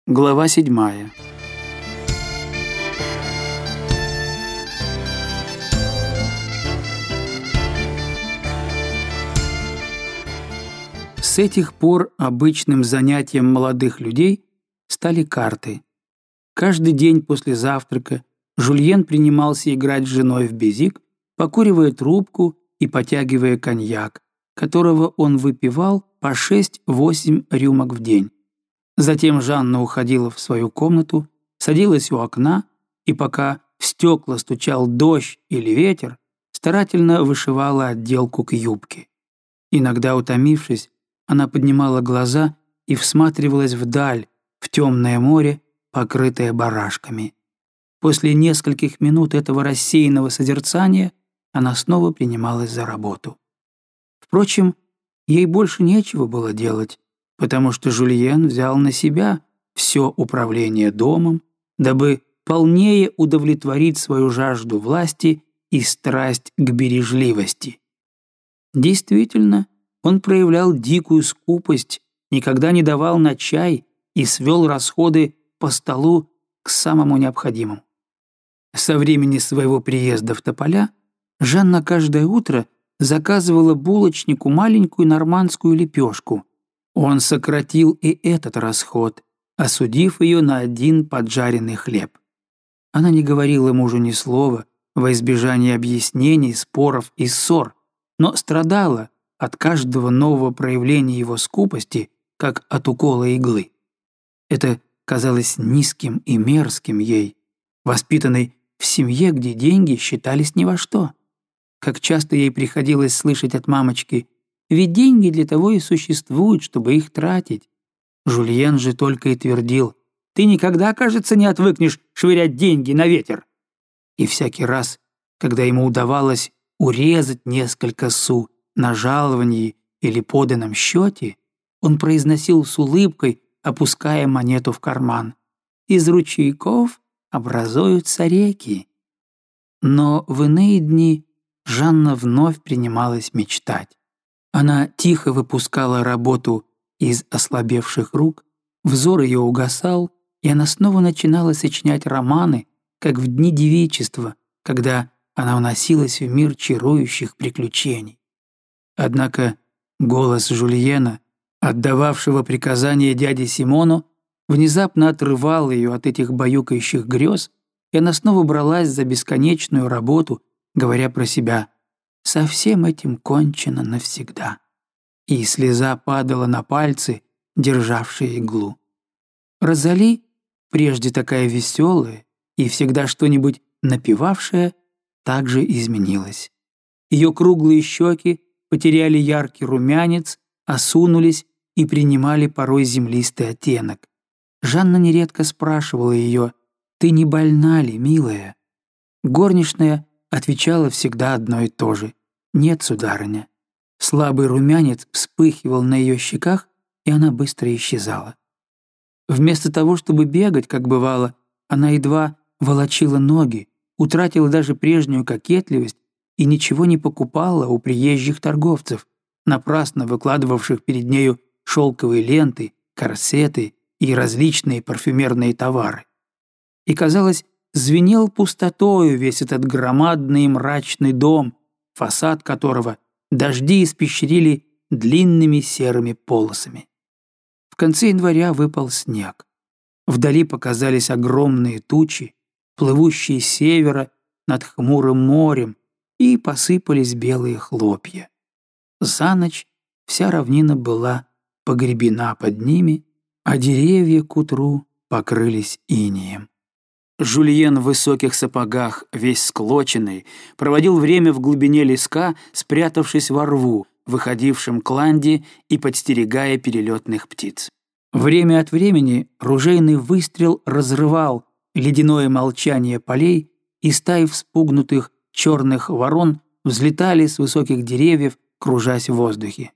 Глава 7. С этих пор обычным занятием молодых людей стали карты. Каждый день после завтрака Жульен принимался играть с женой в безик, покуривая трубку и потягивая коньяк, которого он выпивал по 6-8 рюмок в день. Затем Жанна уходила в свою комнату, садилась у окна и, пока в стекла стучал дождь или ветер, старательно вышивала отделку к юбке. Иногда, утомившись, она поднимала глаза и всматривалась вдаль, в темное море, покрытое барашками. После нескольких минут этого рассеянного созерцания она снова принималась за работу. Впрочем, ей больше нечего было делать, потому что Жульен взял на себя все управление домом, дабы полнее удовлетворить свою жажду власти и страсть к бережливости. Действительно, он проявлял дикую скупость, никогда не давал на чай и свел расходы по столу к самому необходимому. Со времени своего приезда в Тополя Жанна каждое утро заказывала булочнику маленькую нормандскую лепешку. Он сократил и этот расход, осудив ее на 1 поджаренный хлеб. Она не говорила мужу ни слова во избежание объяснений, споров и ссор, но страдала от каждого нового проявления его скупости, как от укола иглы. Это казалось низким и мерзким ей, воспитанной в семье, где деньги считались ни во что. Как часто ей приходилось слышать от мамочки: «Ведь деньги для того и существуют, чтобы их тратить». Жульен же только и твердил: «Ты никогда, кажется, не отвыкнешь швырять деньги на ветер». И всякий раз, когда ему удавалось урезать несколько су на жаловании или поданном счете, он произносил с улыбкой, опуская монету в карман: «Из ручейков образуются реки». Но в иные дни Жанна вновь принималась мечтать. Она тихо выпускала работу из ослабевших рук, взор ее угасал, и она снова начинала сочинять романы, как в дни девичества, когда она уносилась в мир чарующих приключений. Однако голос Жульена, отдававшего приказания дяде Симону, внезапно отрывал ее от этих баюкающих грез, и она снова бралась за бесконечную работу, говоря про себя: «Со всем этим кончено навсегда». И слеза падала на пальцы, державшие иглу. Розали, прежде такая веселая и всегда что-нибудь напевавшая, также изменилась. Ее круглые щеки потеряли яркий румянец, осунулись и принимали порой землистый оттенок. Жанна нередко спрашивала ее: «Ты не больна ли, милая?» Горничная отвечала всегда одно и то же: «Нет, сударыня». Слабый румянец вспыхивал на ее щеках, и она быстро исчезала. Вместо того, чтобы бегать, как бывало, она едва волочила ноги, утратила даже прежнюю кокетливость и ничего не покупала у приезжих торговцев, напрасно выкладывавших перед нею шелковые ленты, корсеты и различные парфюмерные товары. И, казалось, звенел пустотою весь этот громадный и мрачный дом, фасад которого дожди испещрили длинными серыми полосами. В конце января выпал снег. Вдали показались огромные тучи, плывущие с севера над хмурым морем, и посыпались белые хлопья. За ночь вся равнина была погребена под ними, а деревья к утру покрылись инеем. Жульен в высоких сапогах, весь склоченный, проводил время в глубине леска, спрятавшись во рву, выходившем к ланде и подстерегая перелетных птиц. Время от времени ружейный выстрел разрывал ледяное молчание полей, и стаи вспугнутых черных ворон взлетали с высоких деревьев, кружась в воздухе.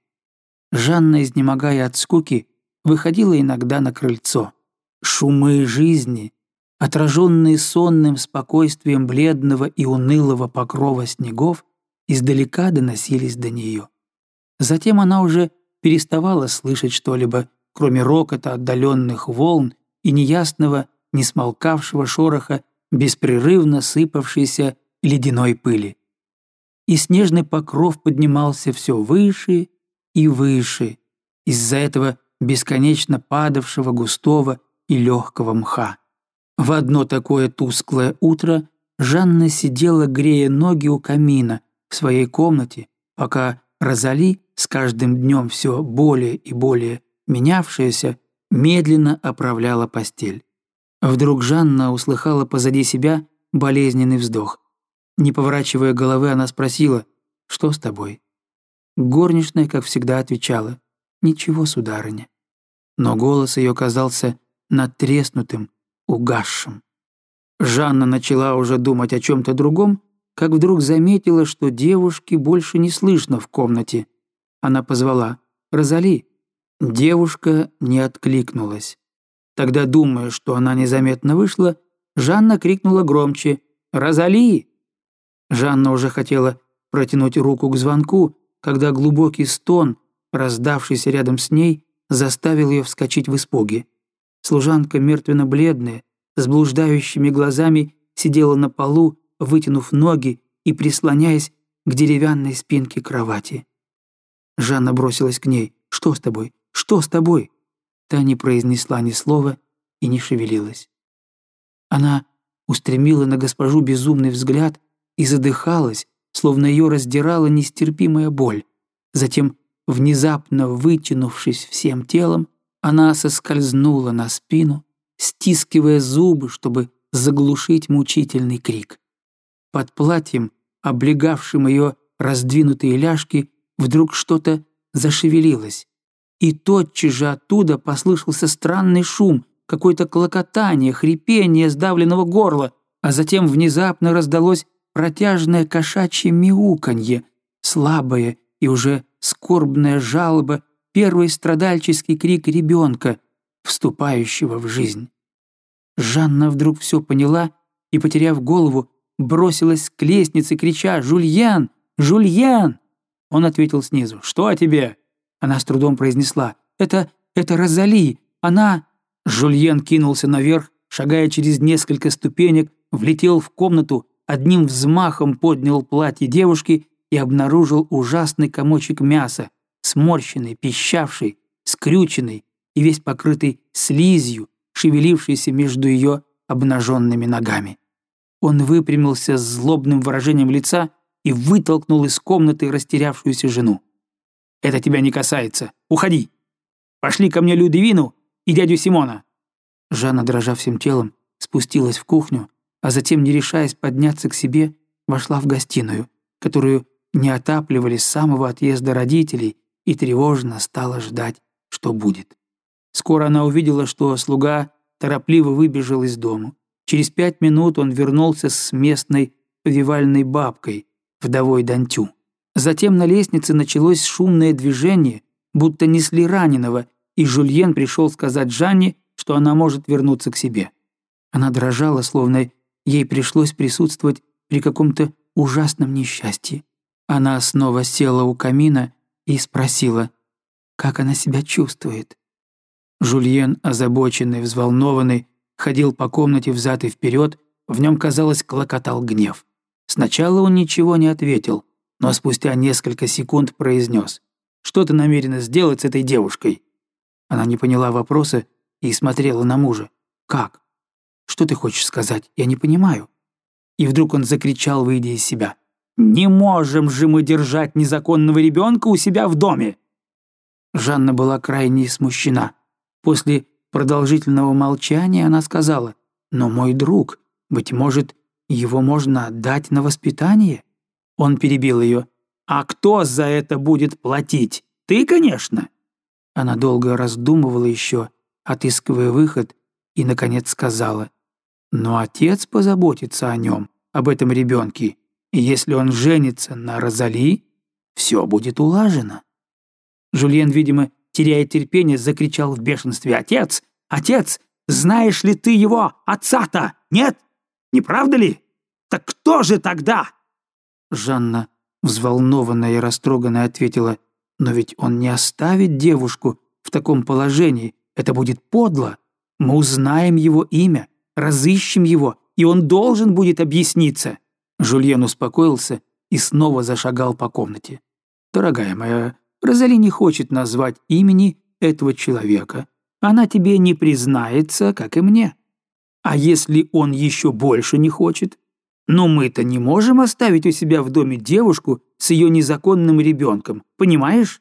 Жанна, изнемогая от скуки, выходила иногда на крыльцо. Шумы жизни, отраженные сонным спокойствием бледного и унылого покрова снегов, издалека доносились до нее. Затем она уже переставала слышать что-либо, кроме рокота отдаленных волн и неясного, не смолкавшего шороха беспрерывно сыпавшейся ледяной пыли. И снежный покров поднимался все выше и выше из-за этого бесконечно падавшего густого и легкого мха. В одно такое тусклое утро Жанна сидела, грея ноги у камина в своей комнате, пока Розали, с каждым днем все более и более менявшаяся, медленно оправляла постель. Вдруг Жанна услыхала позади себя болезненный вздох. Не поворачивая головы, она спросила: «Что с тобой?» Горничная, как всегда, отвечала: «Ничего, сударыня». Но голос ее казался надтреснутым, угасшим. Жанна начала уже думать о чем-то другом, как вдруг заметила, что девушки больше не слышно в комнате. Она позвала: «Розали». Девушка не откликнулась. Тогда, думая, что она незаметно вышла, Жанна крикнула громче: «Розали!». Жанна уже хотела протянуть руку к звонку, когда глубокий стон, раздавшийся рядом с ней, заставил ее вскочить в испуге. Служанка, мертвенно-бледная, с блуждающими глазами, сидела на полу, вытянув ноги и прислоняясь к деревянной спинке кровати. Жанна бросилась к ней. «Что с тобой? Что с тобой?» Та не произнесла ни слова и не шевелилась. Она устремила на госпожу безумный взгляд и задыхалась, словно ее раздирала нестерпимая боль. Затем, внезапно вытянувшись всем телом, она соскользнула на спину, стискивая зубы, чтобы заглушить мучительный крик. Под платьем, облегавшим ее раздвинутые ляжки, вдруг что-то зашевелилось. И тотчас же оттуда послышался странный шум, какое-то клокотание, хрипение сдавленного горла, а затем внезапно раздалось протяжное кошачье мяуканье, слабое и уже скорбная жалоба, первый страдальческий крик ребенка, вступающего в жизнь. Жанна вдруг все поняла и, потеряв голову, бросилась к лестнице, крича: «Жульен! Жульен!». Он ответил снизу: «Что тебе?» Она с трудом произнесла: «Это Розали! Она...» Жульен кинулся наверх, шагая через несколько ступенек, влетел в комнату, одним взмахом поднял платье девушки и обнаружил ужасный комочек мяса, сморщенный, пищавший, скрюченный и весь покрытый слизью, шевелившийся между ее обнаженными ногами. Он выпрямился с злобным выражением лица и вытолкнул из комнаты растерявшуюся жену. «Это тебя не касается. Уходи! Пошли ко мне Людивину и дядю Симона!» Жанна, дрожа всем телом, спустилась в кухню, а затем, не решаясь подняться к себе, вошла в гостиную, которую не отапливали с самого отъезда родителей, и тревожно стала ждать, что будет. Скоро она увидела, что слуга торопливо выбежал из дому. Через 5 минут он вернулся с местной повивальной бабкой, вдовой Дантю. Затем на лестнице началось шумное движение, будто несли раненого, и Жульен пришел сказать Жанне, что она может вернуться к себе. Она дрожала, словно ей пришлось присутствовать при каком-то ужасном несчастье. Она снова села у камина и спросила, как она себя чувствует. Жульен, озабоченный, взволнованный, ходил по комнате взад и вперед, в нем, казалось, клокотал гнев. Сначала он ничего не ответил, но спустя несколько секунд произнес: «Что ты намерена сделать с этой девушкой?» Она не поняла вопроса и смотрела на мужа. «Как? Что ты хочешь сказать? Я не понимаю». И вдруг он закричал, выйдя из себя: «Не можем же мы держать незаконного ребенка у себя в доме!» Жанна была крайне смущена. После продолжительного молчания она сказала: «Но мой друг, быть может, его можно отдать на воспитание?» Он перебил ее: «А кто за это будет платить? Ты, конечно!» Она долго раздумывала еще, отыскивая выход, и, наконец, сказала: «Но отец позаботится о нем, об этом ребенке, и если он женится на Розали, все будет улажено». Жульен, видимо, теряя терпение, закричал в бешенстве: «Отец! Отец! Знаешь ли ты его отца-то? Нет? Не правда ли? Так кто же тогда?» Жанна, взволнованная и растроганная, ответила: «Но ведь он не оставит девушку в таком положении, это будет подло». Мы узнаем его имя, разыщем его, и он должен будет объясниться». Жульен успокоился и снова зашагал по комнате. «Дорогая моя, Розали не хочет назвать имени этого человека. Она тебе не признается, как и мне. А если он еще больше не хочет? Но мы-то не можем оставить у себя в доме девушку с ее незаконным ребенком, понимаешь?»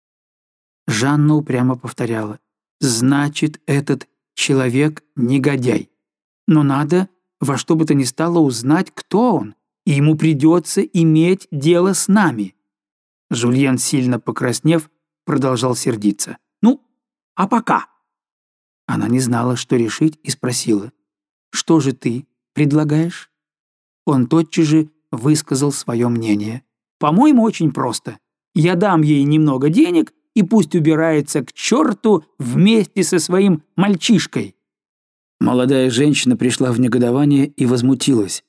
Жанна упрямо повторяла: «Значит, этот человек негодяй. Но надо во что бы то ни стало узнать, кто он, и ему придется иметь дело с нами». Жульен, сильно покраснев, продолжал сердиться. «Ну, а пока?» Она не знала, что решить, и спросила: «Что же ты предлагаешь?» Он тотчас же высказал свое мнение. «По-моему, очень просто. Я дам ей немного денег, и пусть убирается к черту вместе со своим мальчишкой». Молодая женщина пришла в негодование и возмутилась.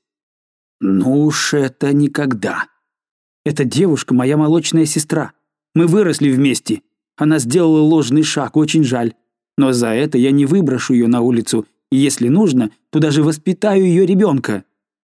«Ну уж это никогда. Эта девушка моя молочная сестра. Мы выросли вместе. Она сделала ложный шаг, очень жаль. Но за это я не выброшу ее на улицу, и если нужно, то даже воспитаю ее ребенка».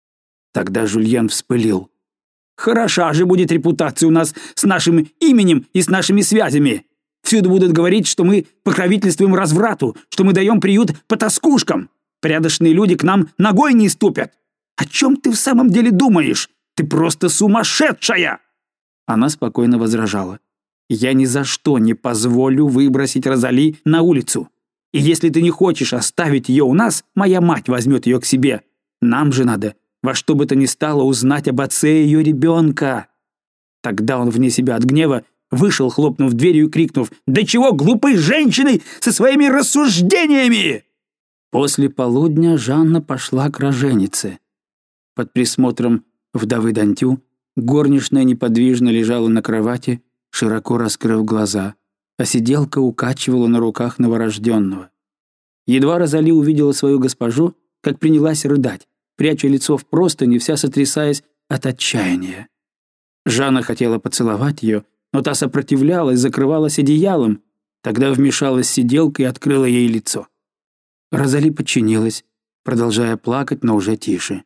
Тогда Жульен вспылил. «Хороша же будет репутация у нас с нашим именем и с нашими связями. Всюду будут говорить, что мы покровительствуем разврату, что мы даем приют потаскушкам. Порядочные люди к нам ногой не ступят. О чем ты в самом деле думаешь? Ты просто сумасшедшая!» Она спокойно возражала. «Я ни за что не позволю выбросить Розали на улицу. И если ты не хочешь оставить ее у нас, моя мать возьмет ее к себе. Нам же надо во что бы то ни стало узнать об отце ее ребенка». Тогда он вне себя от гнева вышел, хлопнув дверью и крикнув: «Да чего глупые женщины со своими рассуждениями!» После полудня Жанна пошла к роженице. Под присмотром вдовы Дантю горничная неподвижно лежала на кровати, широко раскрыв глаза, а сиделка укачивала на руках новорожденного. Едва Розали увидела свою госпожу, как принялась рыдать, пряча лицо в простыни, вся сотрясаясь от отчаяния. Жанна хотела поцеловать ее, но та сопротивлялась, закрывалась одеялом. Тогда вмешалась сиделка и открыла ей лицо. Розали подчинилась, продолжая плакать, но уже тише.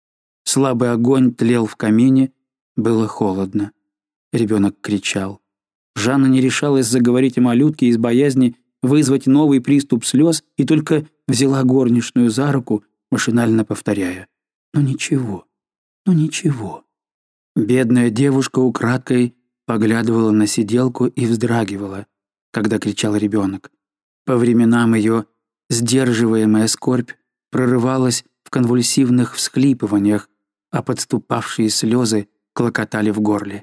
Слабый огонь тлел в камине, было холодно. Ребенок кричал. Жанна не решалась заговорить о малютке из боязни вызвать новый приступ слез и только взяла горничную за руку, машинально повторяя: «Ну ничего, ну ничего». Бедная девушка украдкой поглядывала на сиделку и вздрагивала, когда кричал ребенок. По временам ее сдерживаемая скорбь прорывалась в конвульсивных всхлипываниях, а подступавшие слезы клокотали в горле.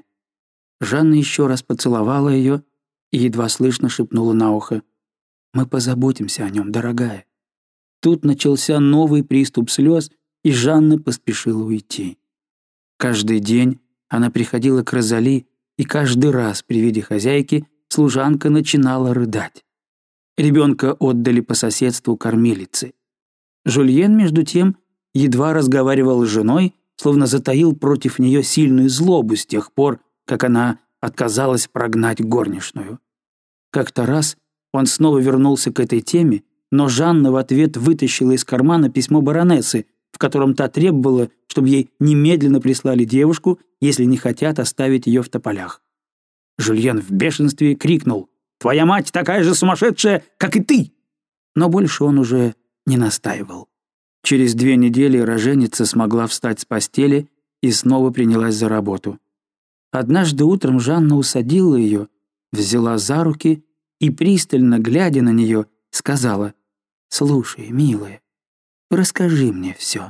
Жанна еще раз поцеловала ее и едва слышно шепнула на ухо: «Мы позаботимся о нем, дорогая». Тут начался новый приступ слез, и Жанна поспешила уйти. Каждый день она приходила к Розали, и каждый раз при виде хозяйки служанка начинала рыдать. Ребенка отдали по соседству кормилице. Жульен, между тем, едва разговаривал с женой, словно затаил против нее сильную злобу с тех пор, как она отказалась прогнать горничную. Как-то раз он снова вернулся к этой теме, но Жанна в ответ вытащила из кармана письмо баронессы, в котором та требовала, чтобы ей немедленно прислали девушку, если не хотят оставить ее в тополях. Жульен в бешенстве крикнул: «Твоя мать такая же сумасшедшая, как и ты!» Но больше он уже не настаивал. Через 2 недели роженица смогла встать с постели и снова принялась за работу. Однажды утром Жанна усадила ее, взяла за руки и, пристально глядя на нее, сказала: «Слушай, милая, расскажи мне все».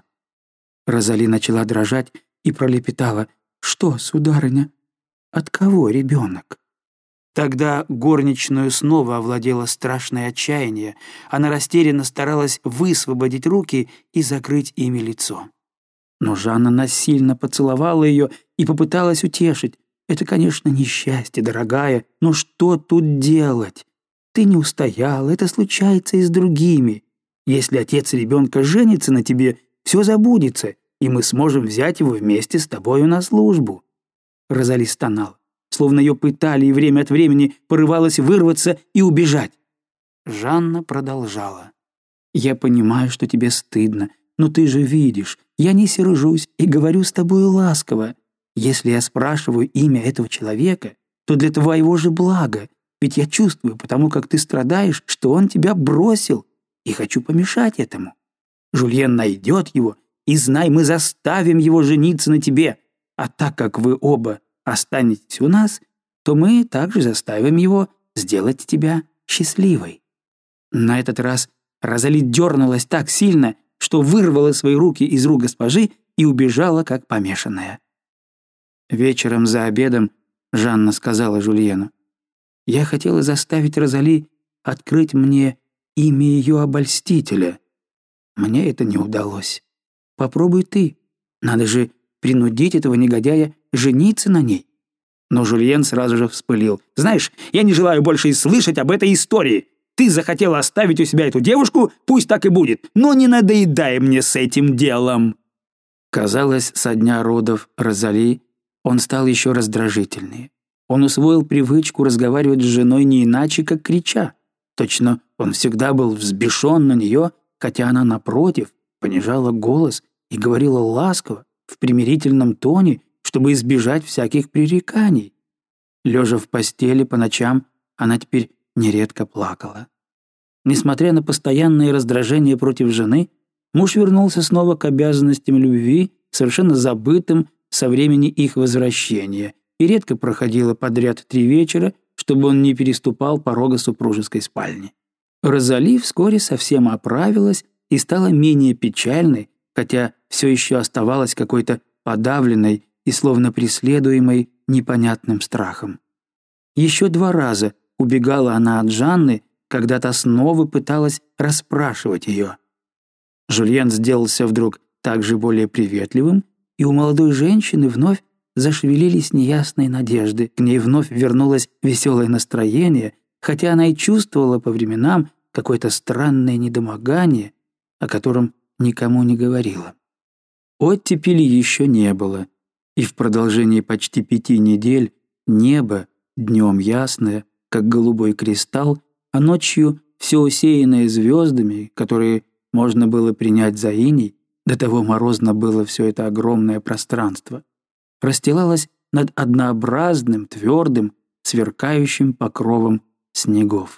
Розали начала дрожать и пролепетала: «Что, сударыня? От кого ребенок?» Тогда горничную снова овладело страшное отчаяние. Она растерянно старалась высвободить руки и закрыть ими лицо. Но Жанна насильно поцеловала ее и попыталась утешить. «Это, конечно, несчастье, дорогая, но что тут делать? Ты не устояла, это случается и с другими. Если отец ребенка женится на тебе, все забудется, и мы сможем взять его вместе с тобою на службу». Розали стонала, словно ее пытали, и время от времени порывалась вырваться и убежать. Жанна продолжала: Я понимаю, что тебе стыдно, но ты же видишь, я не сержусь и говорю с тобой ласково. Если я спрашиваю имя этого человека, то для твоего же блага, ведь я чувствую, потому как ты страдаешь, что он тебя бросил, и хочу помешать этому. Жульен найдет его, и знай, мы заставим его жениться на тебе, а так как вы оба останетесь у нас, то мы также заставим его сделать тебя счастливой». На этот раз Розали дернулась так сильно, что вырвала свои руки из рук госпожи и убежала, как помешанная. Вечером за обедом Жанна сказала Жульену: «Я хотела заставить Розали открыть мне имя ее обольстителя. Мне это не удалось. Попробуй ты. Надо же принудить этого негодяя жениться на ней». Но Жульен сразу же вспылил. «Знаешь, я не желаю больше и слышать об этой истории. Ты захотела оставить у себя эту девушку, пусть так и будет, но не надоедай мне с этим делом». Казалось, со дня родов Розали он стал еще раздражительнее. Он усвоил привычку разговаривать с женой не иначе, как крича. Точно он всегда был взбешен на нее, хотя она, напротив, понижала голос и говорила ласково, в примирительном тоне, чтобы избежать всяких пререканий. Лежа в постели по ночам, она теперь нередко плакала. Несмотря на постоянное раздражение против жены, муж вернулся снова к обязанностям любви, совершенно забытым со времени их возвращения, и редко проходило подряд 3 вечера, чтобы он не переступал порога супружеской спальни. Розали вскоре совсем оправилась и стала менее печальной, хотя все еще оставалась какой-то подавленной и словно преследуемой непонятным страхом. Еще 2 раза убегала она от Жанны, когда та снова пыталась расспрашивать ее. Жульен сделался вдруг также более приветливым, и у молодой женщины вновь зашевелились неясные надежды. К ней вновь вернулось веселое настроение, хотя она и чувствовала по временам какое-то странное недомогание, о котором никому не говорила. Оттепели еще не было, и в продолжении почти 5 недель небо, днем ясное, как голубой кристалл, а ночью все усеянное звездами, которые можно было принять за иней, до того морозно было все это огромное пространство, расстилалось над однообразным, твердым, сверкающим покровом снегов.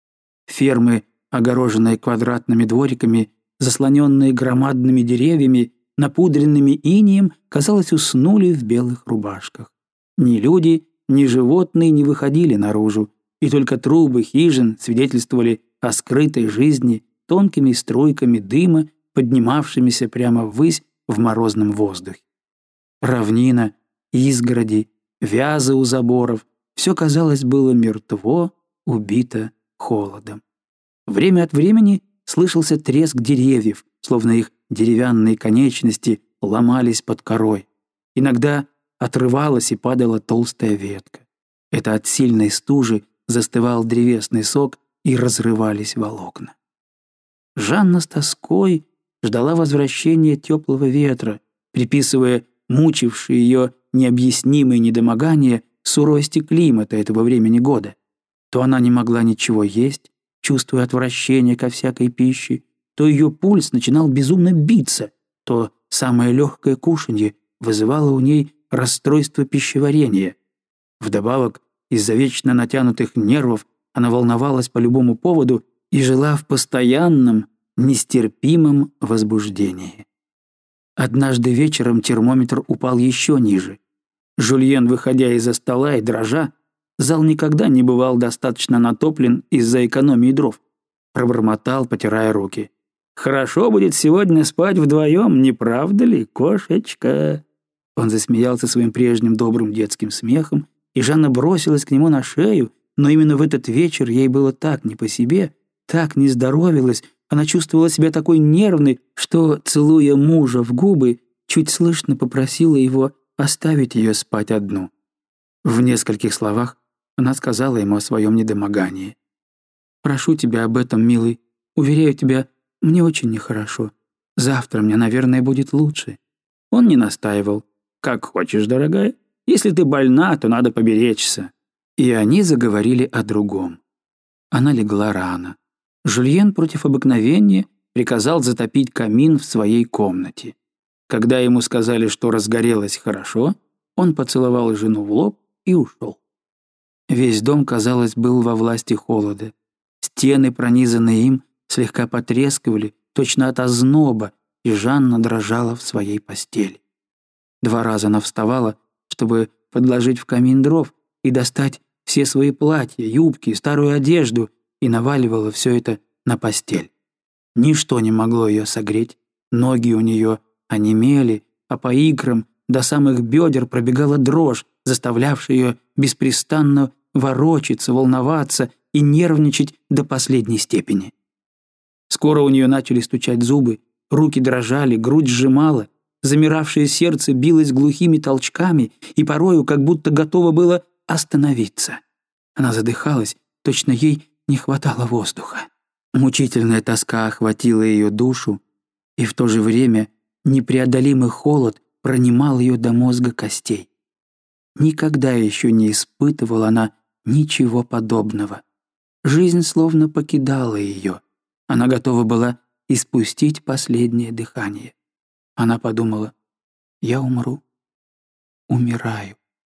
Фермы, огороженные квадратными двориками, заслоненные громадными деревьями, напудренными инеем, казалось, уснули в белых рубашках. Ни люди, ни животные не выходили наружу, и только трубы хижин свидетельствовали о скрытой жизни тонкими струйками дыма, поднимавшимися прямо ввысь в морозном воздухе. Равнина, изгороди, вязы у заборов — все, казалось, было мертво, убито холодом. Время от времени слышался треск деревьев, словно их деревянные конечности ломались под корой. Иногда отрывалась и падала толстая ветка. Это от сильной стужи застывал древесный сок и разрывались волокна. Жанна с тоской ждала возвращения теплого ветра, приписывая мучившие ее необъяснимые недомогания суровости климата этого времени года. То она не могла ничего есть, чувствуя отвращение ко всякой пище, то ее пульс начинал безумно биться, то самое легкое кушанье вызывало у ней расстройство пищеварения. Вдобавок, из-за вечно натянутых нервов она волновалась по любому поводу и жила в постоянном, нестерпимом возбуждении. Однажды вечером термометр упал еще ниже. Жульен, выходя из-за стола и дрожа, зал никогда не бывал достаточно натоплен из-за экономии дров, пробормотал, потирая руки: «Хорошо будет сегодня спать вдвоем, не правда ли, кошечка?» Он засмеялся своим прежним добрым детским смехом, и Жанна бросилась к нему на шею, но именно в этот вечер ей было так не по себе, так не здоровилось, она чувствовала себя такой нервной, что, целуя мужа в губы, чуть слышно попросила его оставить ее спать одну. В нескольких словах она сказала ему о своем недомогании. «Прошу тебя об этом, милый. Уверяю тебя, мне очень нехорошо. Завтра мне, наверное, будет лучше». Он не настаивал. «Как хочешь, дорогая. Если ты больна, то надо поберечься». И они заговорили о другом. Она легла рано. Жульен против обыкновения приказал затопить камин в своей комнате. Когда ему сказали, что разгорелось хорошо, он поцеловал жену в лоб и ушел. Весь дом, казалось, был во власти холода. Стены, пронизанные им, слегка потрескивали, точно от озноба, и Жанна дрожала в своей постели. 2 раза она вставала, чтобы подложить в камин дров и достать все свои платья, юбки, старую одежду, и наваливала все это на постель. Ничто не могло ее согреть, ноги у нее онемели, а по икрам до самых бедер пробегала дрожь, заставлявшая ее беспрестанно ворочаться, волноваться и нервничать до последней степени. Скоро у нее начали стучать зубы, руки дрожали, грудь сжимала, замиравшее сердце билось глухими толчками и порою как будто готово было остановиться. Она задыхалась, точно ей не хватало воздуха. Мучительная тоска охватила ее душу, и в то же время непреодолимый холод пронимал ее до мозга костей. Никогда еще не испытывала она ничего подобного. Жизнь словно покидала ее. Она готова была испустить последнее дыхание. Она подумала: «Я умру, умираю».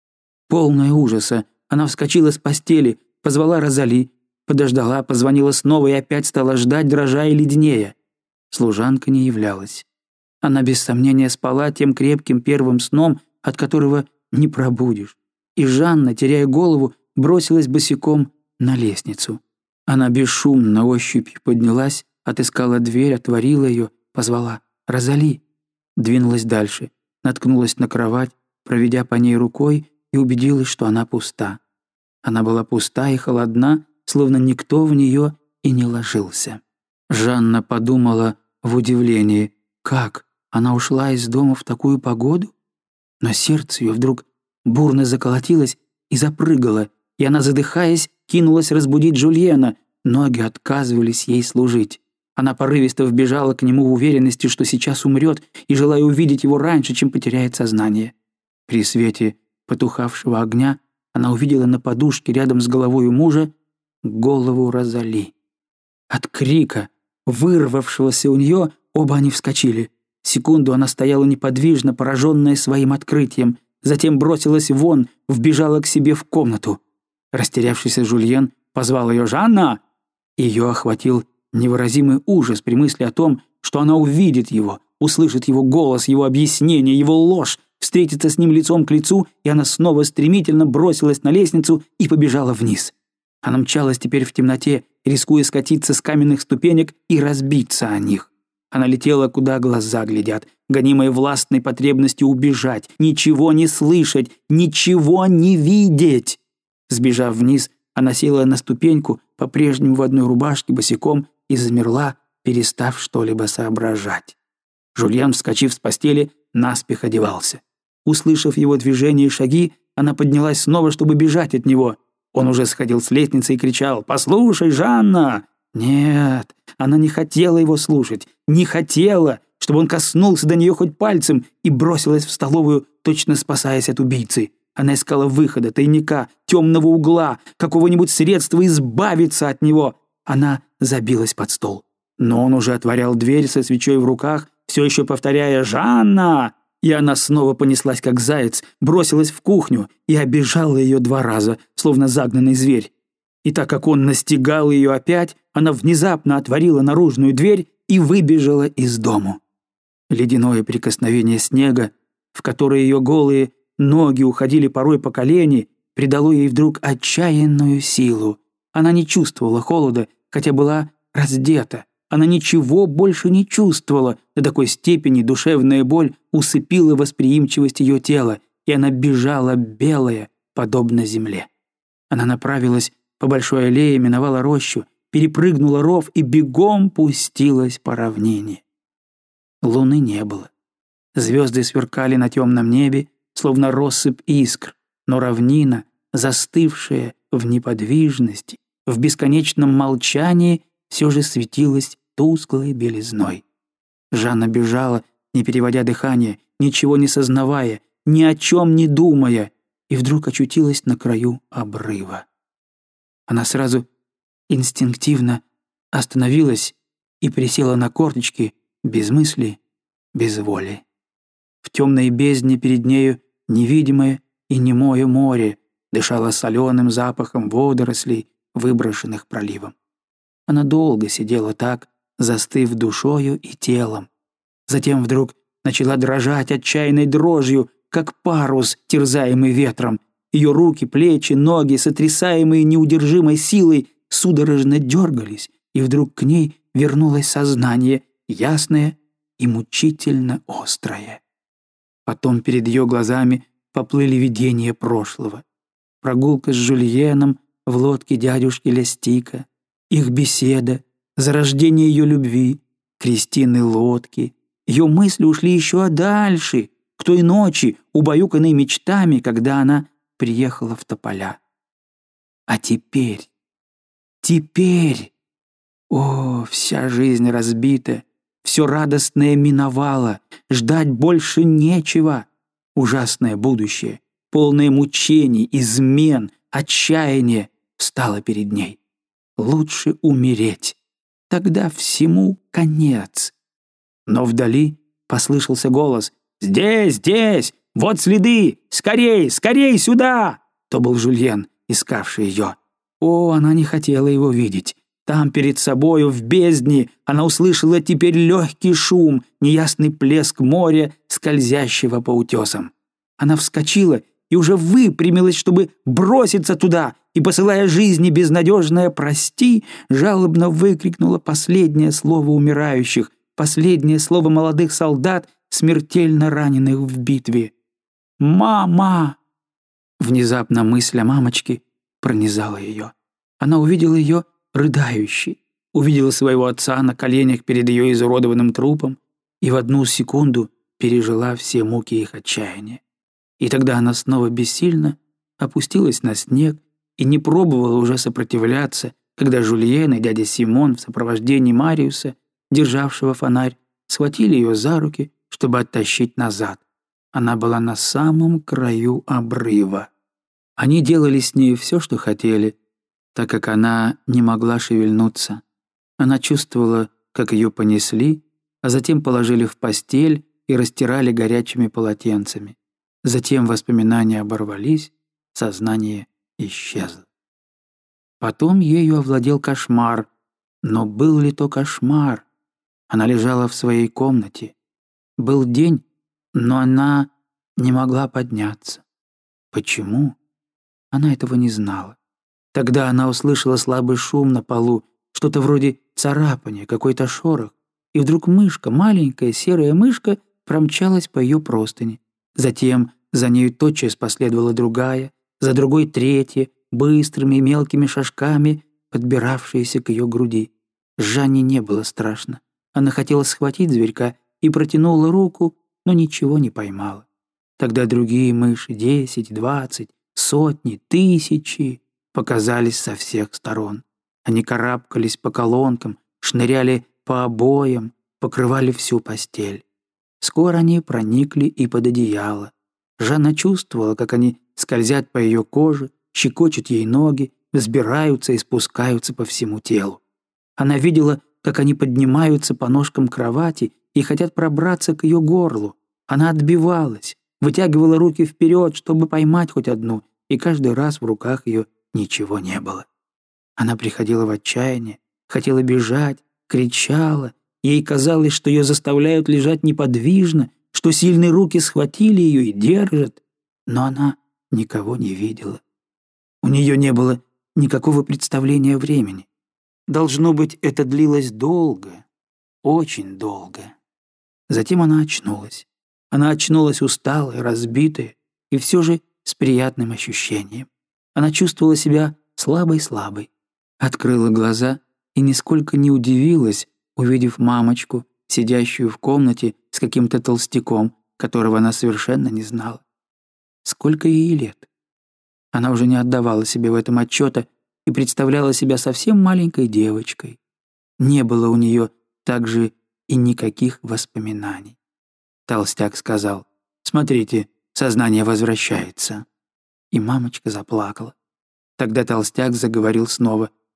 Полная ужаса, она вскочила с постели, позвала Розали, подождала, позвонила снова и опять стала ждать, дрожа и леденея. Служанка не являлась. Она без сомнения спала тем крепким первым сном, от которого не пробудешь. И Жанна, теряя голову, бросилась босиком на лестницу. Она бесшумно ощупью поднялась, отыскала дверь, отворила ее, позвала: «Розали!» Двинулась дальше, наткнулась на кровать, проведя по ней рукой, и убедилась, что она пуста. Она была пуста и холодна, словно никто в нее и не ложился. Жанна подумала в удивлении: как? Она ушла из дома в такую погоду? Но сердце ее вдруг бурно заколотилось и запрыгало, и она, задыхаясь, кинулась разбудить Жульена. Ноги отказывались ей служить. Она порывисто вбежала к нему в уверенности, что сейчас умрет, и желая увидеть его раньше, чем потеряет сознание. При свете потухавшего огня она увидела на подушке рядом с головой мужа голову Розали. От крика, вырвавшегося у нее, оба они вскочили. Секунду она стояла неподвижно, пораженная своим открытием, затем бросилась вон, вбежала к себе в комнату. Растерявшийся Жульен позвал ее: «Жанна!» Ее охватил невыразимый ужас при мысли о том, что она увидит его, услышит его голос, его объяснение, его ложь, встретится с ним лицом к лицу, и она снова стремительно бросилась на лестницу и побежала вниз. Она мчалась теперь в темноте, рискуя скатиться с каменных ступенек и разбиться о них. Она летела, куда глаза глядят, гонимая властной потребностью убежать, ничего не слышать, ничего не видеть. Сбежав вниз, она села на ступеньку, по-прежнему в одной рубашке, босиком, и замерла, перестав что-либо соображать. Жульен, вскочив с постели, наспех одевался. Услышав его движения и шаги, она поднялась снова, чтобы бежать от него. Он уже сходил с лестницы и кричал: «Послушай, Жанна!» Нет, она не хотела его слушать, не хотела, чтобы он коснулся до нее хоть пальцем, и бросилась в столовую, точно спасаясь от убийцы. Она искала выхода, тайника, темного угла, какого-нибудь средства избавиться от него. Она забилась под стол. Но он уже отворял дверь со свечой в руках, все еще повторяя: «Жанна!» И она снова понеслась, как заяц, бросилась в кухню и обижала ее 2 раза, словно загнанный зверь. И так как он настигал ее опять, она внезапно отворила наружную дверь и выбежала из дому. Ледяное прикосновение снега, в которое ее голые ноги уходили порой по колени, придало ей вдруг отчаянную силу. Она не чувствовала холода, хотя была раздета. Она ничего больше не чувствовала. До такой степени душевная боль усыпила восприимчивость ее тела, и она бежала белая, подобно земле. Она направилась по большой аллее, миновала рощу, перепрыгнула ров и бегом пустилась по равнине. Луны не было. Звезды сверкали на темном небе, словно россыпь искр, но равнина, застывшая в неподвижности, в бесконечном молчании, все же светилась тусклой белизной. Жанна бежала, не переводя дыхание, ничего не сознавая, ни о чем не думая, и вдруг очутилась на краю обрыва. Она сразу инстинктивно остановилась и присела на корточки, без мысли, без воли. В темной бездне перед нею невидимое и немое море дышало соленым запахом водорослей, выброшенных проливом. Она долго сидела так, застыв душою и телом. Затем вдруг начала дрожать отчаянной дрожью, как парус, терзаемый ветром. Ее руки, плечи, ноги, сотрясаемые неудержимой силой, судорожно дергались, и вдруг к ней вернулось сознание, ясное и мучительно острое. Потом перед ее глазами поплыли видения прошлого. Прогулка с Жюльеном в лодке дядюшки Лестика, их беседа, зарождение ее любви, Кристины лодки. Ее мысли ушли еще дальше, к той ночи, убаюканной мечтами, когда она приехала в Тополя. А теперь, о, вся жизнь разбита, все радостное миновало, ждать больше нечего. Ужасное будущее, полное мучений, измен, отчаяния, встало перед ней. Лучше умереть, тогда всему конец. Но вдали послышался голос: «Здесь, здесь! Вот следы! Скорей, скорей сюда!» То был Жюльен, искавший ее. О, она не хотела его видеть. Там, перед собою, в бездне, она услышала теперь легкий шум, неясный плеск моря, скользящего по утесам. Она вскочила и уже выпрямилась, чтобы броситься туда, и, посылая жизни безнадежное «прости», жалобно выкрикнула последнее слово умирающих, последнее слово молодых солдат, смертельно раненых в битве. «Мама!» Внезапно мысль о мамочке пронизала ее. Она увидела ее рыдающей, увидела своего отца на коленях перед ее изуродованным трупом и в одну секунду пережила все муки их отчаяния. И тогда она снова бессильно опустилась на снег и не пробовала уже сопротивляться, когда Жюльен и дядя Симон в сопровождении Мариуса, державшего фонарь, схватили ее за руки, чтобы оттащить назад. Она была на самом краю обрыва. Они делали с ней все, что хотели, так как она не могла шевельнуться. Она чувствовала, как ее понесли, а затем положили в постель и растирали горячими полотенцами. Затем воспоминания оборвались, сознание исчезло. Потом ею овладел кошмар. Но был ли то кошмар? Она лежала в своей комнате. Был день, но она не могла подняться. Почему? Она этого не знала. Тогда она услышала слабый шум на полу, что-то вроде царапания, какой-то шорох, и вдруг мышка, маленькая серая мышка, промчалась по ее простыне. Затем за нею тотчас последовала другая, за другой третья, быстрыми мелкими шажками, подбиравшиеся к ее груди. Жанне не было страшно. Она хотела схватить зверька и протянула руку, но ничего не поймала. Тогда другие мыши, 10, 20, сотни, тысячи, показались со всех сторон. Они карабкались по колонкам, шныряли по обоям, покрывали всю постель. Скоро они проникли и под одеяло. Жанна чувствовала, как они скользят по ее коже, щекочут ей ноги, взбираются и спускаются по всему телу. Она видела, как они поднимаются по ножкам кровати и хотят пробраться к ее горлу. Она отбивалась, вытягивала руки вперед, чтобы поймать хоть одну, и каждый раз в руках ее ничего не было. Она приходила в отчаяние, хотела бежать, кричала. Ей казалось, что ее заставляют лежать неподвижно, что сильные руки схватили ее и держат. Но она никого не видела. У нее не было никакого представления о времени. Должно быть, это длилось долго, очень долго. Затем она очнулась. Она очнулась усталая, разбитая, и все же с приятным ощущением. Она чувствовала себя слабой-слабой. Открыла глаза и нисколько не удивилась, увидев мамочку, сидящую в комнате с каким-то толстяком, которого она совершенно не знала. Сколько ей лет? Она уже не отдавала себе в этом отчета и представляла себя совсем маленькой девочкой. Не было у нее также и никаких воспоминаний. Толстяк сказал: «Смотрите, сознание возвращается». И мамочка заплакала. Тогда толстяк заговорил снова: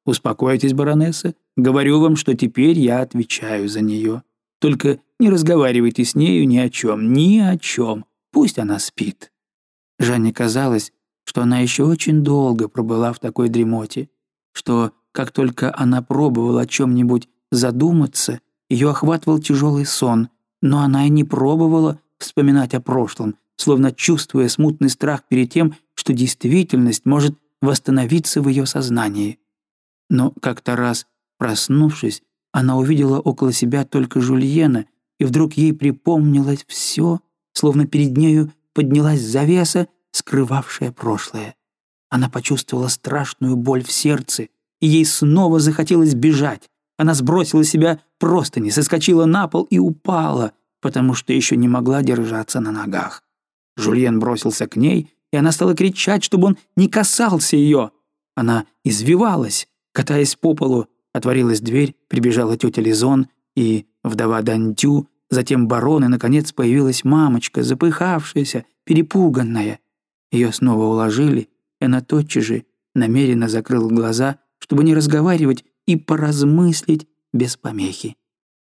«Успокойтесь, баронесса. Говорю вам, что теперь я отвечаю за нее. Только не разговаривайте с нею ни о чем, ни о чем. Пусть она спит». Жанне казалось, что она еще очень долго пробыла в такой дремоте, что, как только она пробовала о чем-нибудь задуматься, ее охватывал тяжелый сон, но она и не пробовала вспоминать о прошлом, словно чувствуя смутный страх перед тем, что действительность может восстановиться в ее сознании. Но как-то раз, проснувшись, она увидела около себя только Жульена, и вдруг ей припомнилось все, словно перед нею поднялась завеса, скрывавшая прошлое. Она почувствовала страшную боль в сердце, и ей снова захотелось бежать. Она сбросила с себя простыни, соскочила на пол и упала, потому что еще не могла держаться на ногах. Жульен бросился к ней, и она стала кричать, чтобы он не касался ее. Она извивалась, катаясь по полу. Отворилась дверь, прибежала тетя Лизон и вдова Дантю, затем барон, и, наконец, появилась мамочка, запыхавшаяся, перепуганная. Ее снова уложили, и она тотчас же намеренно закрыла глаза, чтобы не разговаривать и поразмыслить без помехи.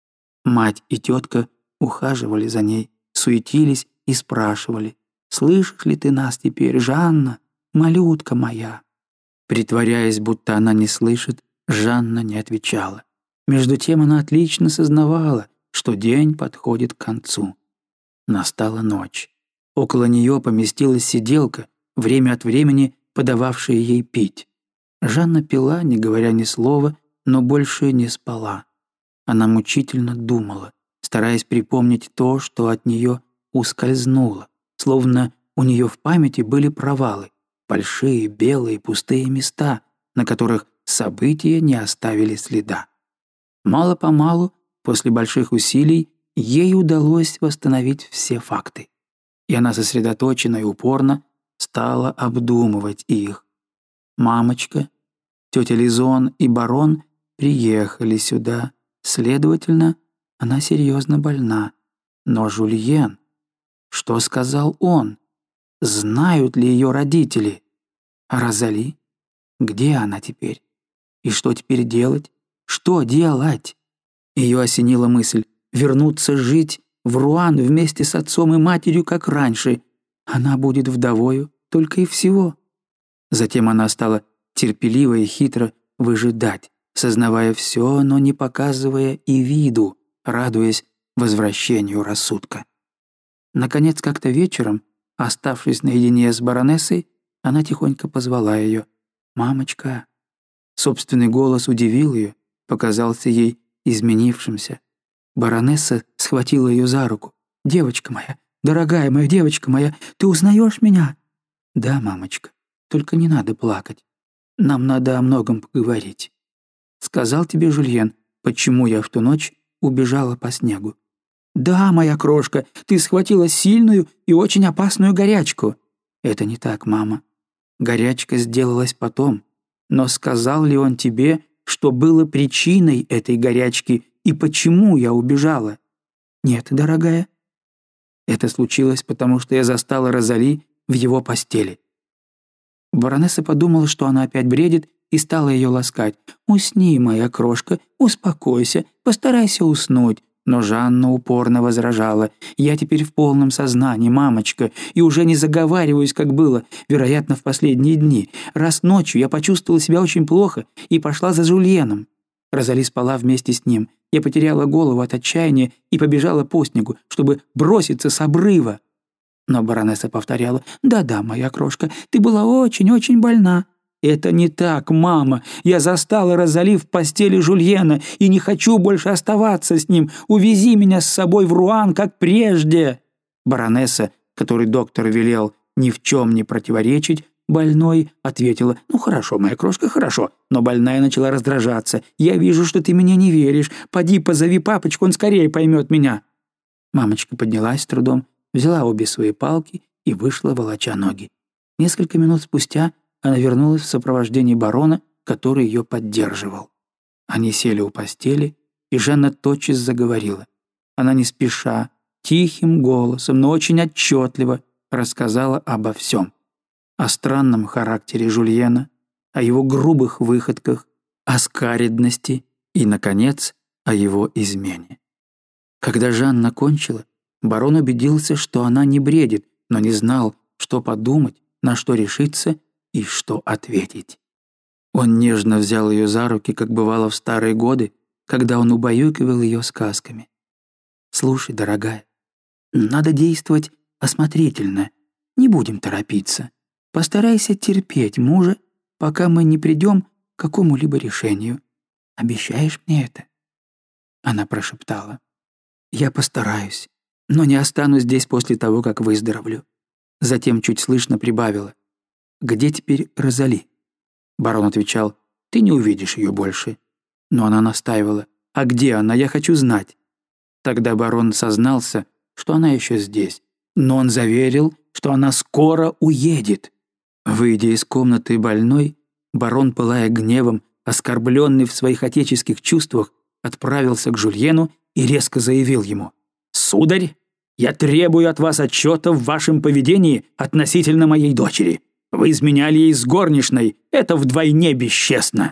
Мать и тетка ухаживали за ней, суетились и спрашивали: «Слышишь ли ты нас теперь, Жанна, малютка моя?» Притворяясь, будто она не слышит, Жанна не отвечала. Между тем она отлично сознавала, что день подходит к концу. Настала ночь. Около нее поместилась сиделка, время от времени подававшая ей пить. Жанна пила, не говоря ни слова, но больше не спала. Она мучительно думала, стараясь припомнить то, что от нее ускользнуло, словно у нее в памяти были провалы, большие, белые, пустые места, на которых события не оставили следа. Мало-помалу, после больших усилий, ей удалось восстановить все факты. И она сосредоточенно и упорно стала обдумывать их. Мамочка, тетя Лизон и барон приехали сюда. Следовательно, она серьезно больна. Но Жульен, что сказал он? Знают ли ее родители? А Розали? Где она теперь? И что теперь делать? Что делать? Ее осенила мысль вернуться жить в Руан вместе с отцом и матерью, как раньше. Она будет вдовою только и всего. Затем она стала терпеливо и хитро выжидать, сознавая все, но не показывая и виду, радуясь возвращению рассудка. Наконец, как-то вечером, оставшись наедине с баронессой, она тихонько позвала ее: «Мамочка». Собственный голос удивил ее, показался ей изменившимся. Баронесса схватила ее за руку. «Девочка моя, дорогая моя девочка моя, ты узнаешь меня?» «Да, мамочка, только не надо плакать. Нам надо о многом поговорить. Сказал тебе Жульен, почему я в ту ночь убежала по снегу?» «Да, моя крошка, ты схватила сильную и очень опасную горячку». «Это не так, мама. Горячка сделалась потом. Но сказал ли он тебе, что было причиной этой горячки и почему я убежала?» «Нет, дорогая». «Это случилось, потому что я застала Розали в его постели». Баронесса подумала, что она опять бредит, и стала ее ласкать. «Усни, моя крошка, успокойся, постарайся уснуть». Но Жанна упорно возражала. «Я теперь в полном сознании, мамочка, и уже не заговариваюсь, как было, вероятно, в последние дни. Раз ночью я почувствовала себя очень плохо и пошла за Жульеном. Розали спала вместе с ним. Я потеряла голову от отчаяния и побежала по снегу, чтобы броситься с обрыва». Но баронесса повторяла: «Да-да, моя крошка, ты была очень-очень больна». «Это не так, мама. Я застала Розали в постели Жульена и не хочу больше оставаться с ним. Увези меня с собой в Руан, как прежде». Баронесса, которой доктор велел ни в чем не противоречить, больной ответила: «Ну хорошо, моя крошка, хорошо». Но больная начала раздражаться. «Я вижу, что ты мне не веришь. Поди позови папочку, он скорее поймет меня». Мамочка поднялась с трудом, взяла обе свои палки и вышла, волоча ноги. Несколько минут спустя она вернулась в сопровождении барона, который ее поддерживал. Они сели у постели, и Жанна тотчас заговорила. Она не спеша, тихим голосом, но очень отчетливо рассказала обо всем. О странном характере Жульена, о его грубых выходках, о скаредности и, наконец, о его измене. Когда Жанна кончила, барон убедился, что она не бредит, но не знал, что подумать, на что решиться и что ответить. Он нежно взял ее за руки, как бывало в старые годы, когда он убаюкивал ее сказками. «Слушай, дорогая, надо действовать осмотрительно, не будем торопиться. Постарайся терпеть мужа, пока мы не придем к какому-либо решению. Обещаешь мне это?» Она прошептала. «Я постараюсь, но не останусь здесь после того, как выздоровлю». Затем чуть слышно прибавила. «Где теперь Розали?» Барон отвечал. «Ты не увидишь ее больше». Но она настаивала. «А где она? Я хочу знать». Тогда барон сознался, что она еще здесь, но он заверил, что она скоро уедет. Выйдя из комнаты больной, барон, пылая гневом, оскорбленный в своих отеческих чувствах, отправился к Жульену и резко заявил ему: «Сударь, я требую от вас отчета в вашем поведении относительно моей дочери. Вы изменяли ей с горничной, это вдвойне бесчестно».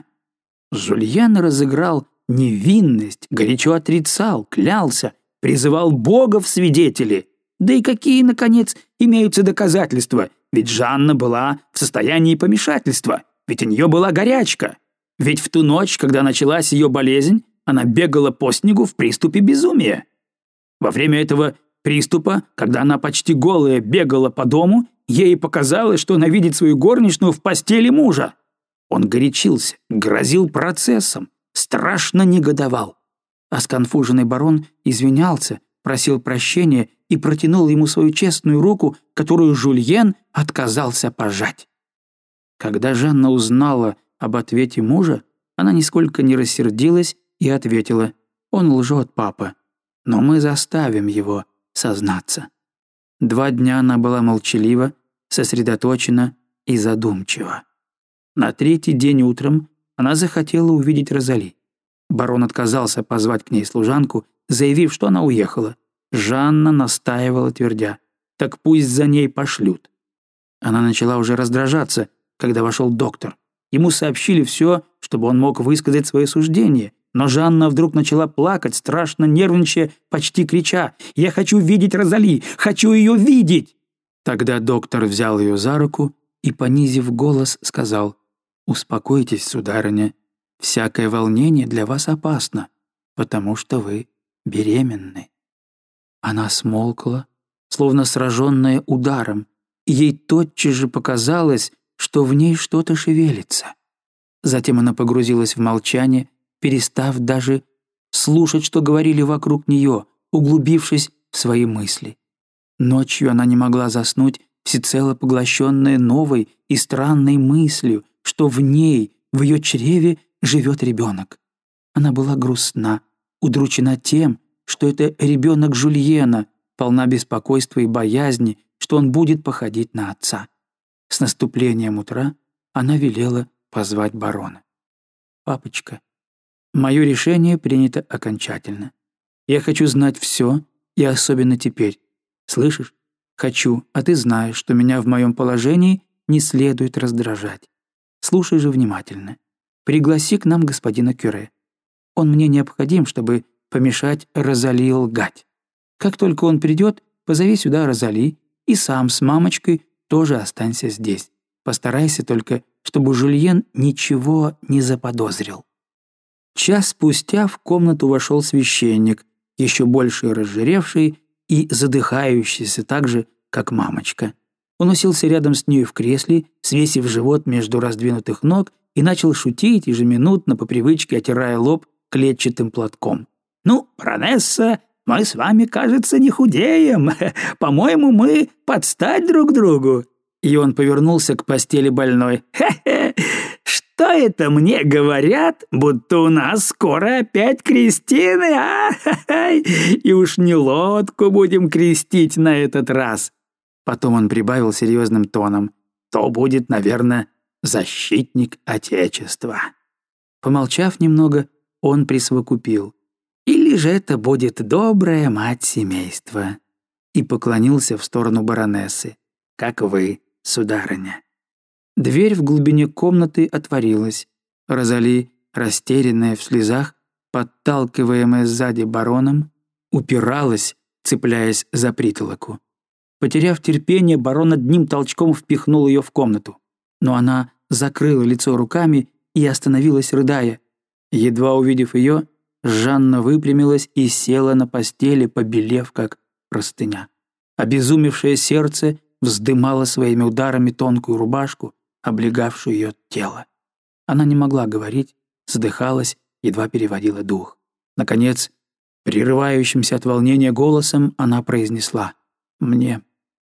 Жульен разыграл невинность, горячо отрицал, клялся, призывал Бога в свидетели. Да и какие, наконец, имеются доказательства? Ведь Жанна была в состоянии помешательства, ведь у нее была горячка. Ведь в ту ночь, когда началась ее болезнь, она бегала по снегу в приступе безумия. Во время этого приступа, когда она почти голая бегала по дому, ей показалось, что она видит свою горничную в постели мужа. Он горячился, грозил процессом, страшно негодовал. А сконфуженный барон извинялся, просил прощения и протянул ему свою честную руку, которую Жульен отказался пожать. Когда Жанна узнала об ответе мужа, она нисколько не рассердилась и ответила: «Он лжет, папа, но мы заставим его сознаться». 2 дня она была молчалива, сосредоточена и задумчива. На 3-й день утром она захотела увидеть Розали. Барон отказался позвать к ней служанку, заявив, что она уехала. Жанна настаивала, твердя: «Так пусть за ней пошлют». Она начала уже раздражаться, когда вошел доктор. Ему сообщили все, чтобы он мог высказать свое суждение. Но Жанна вдруг начала плакать, страшно нервничая, почти крича: «Я хочу видеть Розали! Хочу ее видеть!» Тогда доктор взял ее за руку и, понизив голос, сказал: «Успокойтесь, сударыня, всякое волнение для вас опасно, потому что вы беременны». Она смолкла, словно сраженная ударом, и ей тотчас же показалось, что в ней что-то шевелится. Затем она погрузилась в молчание, перестав даже слушать, что говорили вокруг нее, углубившись в свои мысли. Ночью она не могла заснуть, всецело поглощенная новой и странной мыслью, что в ней, в ее чреве, живет ребенок. Она была грустна, удручена тем, что это ребенок Жульена, полна беспокойства и боязни, что он будет походить на отца. С наступлением утра она велела позвать барона. «Папочка, мое решение принято окончательно. Я хочу знать все, и особенно теперь. Слышишь? Хочу, а ты знаешь, что меня в моем положении не следует раздражать. Слушай же внимательно. Пригласи к нам господина Кюре. Он мне необходим, чтобы помешать Розали лгать. Как только он придет, позови сюда Розали, и сам с мамочкой тоже останься здесь. Постарайся только, чтобы Жульен ничего не заподозрил». Час спустя в комнату вошел священник, еще больше разжиревший и задыхающийся так же, как мамочка. Он уселся рядом с нею в кресле, свесив живот между раздвинутых ног, и начал шутить, ежеминутно по привычке отирая лоб клетчатым платком. «Ну, баронесса, мы с вами, кажется, не худеем. По-моему, мы подстать друг другу». И он повернулся к постели больной. «Хе-хе, что это мне говорят, будто у нас скоро опять крестины, а? И уж не лодку будем крестить на этот раз». Потом он прибавил серьезным тоном: «То будет, наверное, защитник Отечества». Помолчав немного, он присовокупил: «Или же это будет добрая мать семейства», и поклонился в сторону баронессы: «Как вы, сударыня». Дверь в глубине комнаты отворилась. Розали, растерянная в слезах, подталкиваемая сзади бароном, упиралась, цепляясь за притолоку. Потеряв терпение, барон одним толчком впихнул ее в комнату. Но она закрыла лицо руками и остановилась, рыдая. Едва увидев ее, Жанна выпрямилась и села на постели, побелев, как простыня. Обезумевшее сердце вздымало своими ударами тонкую рубашку, облегавшую ее тело. Она не могла говорить, задыхалась, едва переводила дух. Наконец, прерывающимся от волнения голосом, она произнесла: «Мне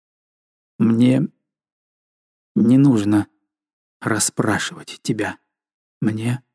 не нужно расспрашивать тебя. Мне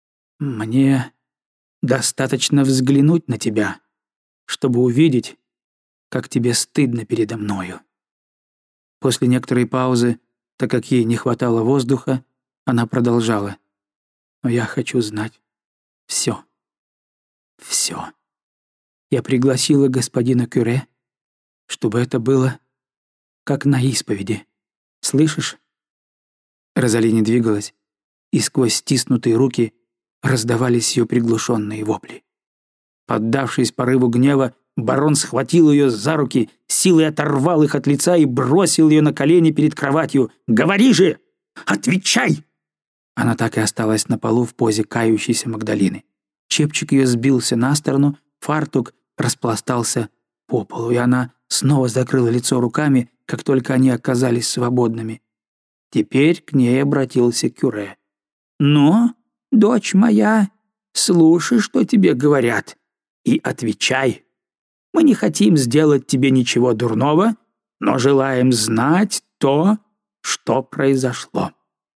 достаточно взглянуть на тебя, чтобы увидеть, как тебе стыдно передо мною». После некоторой паузы, так как ей не хватало воздуха, она продолжала: «Но я хочу знать все. Все. Я пригласила господина Кюре, чтобы это было как на исповеди. Слышишь?» Розали не двигалась, и сквозь стиснутые руки раздавались ее приглушенные вопли. Поддавшись порыву гнева, барон схватил ее за руки, силой оторвал их от лица и бросил ее на колени перед кроватью. «Говори же! Отвечай!» Она так и осталась на полу в позе кающейся Магдалины. Чепчик ее сбился на сторону, фартук распластался по полу, и она снова закрыла лицо руками, как только они оказались свободными. Теперь к ней обратился Кюре. «Но, дочь моя, слушай, что тебе говорят, и отвечай. Мы не хотим сделать тебе ничего дурного, но желаем знать то, что произошло».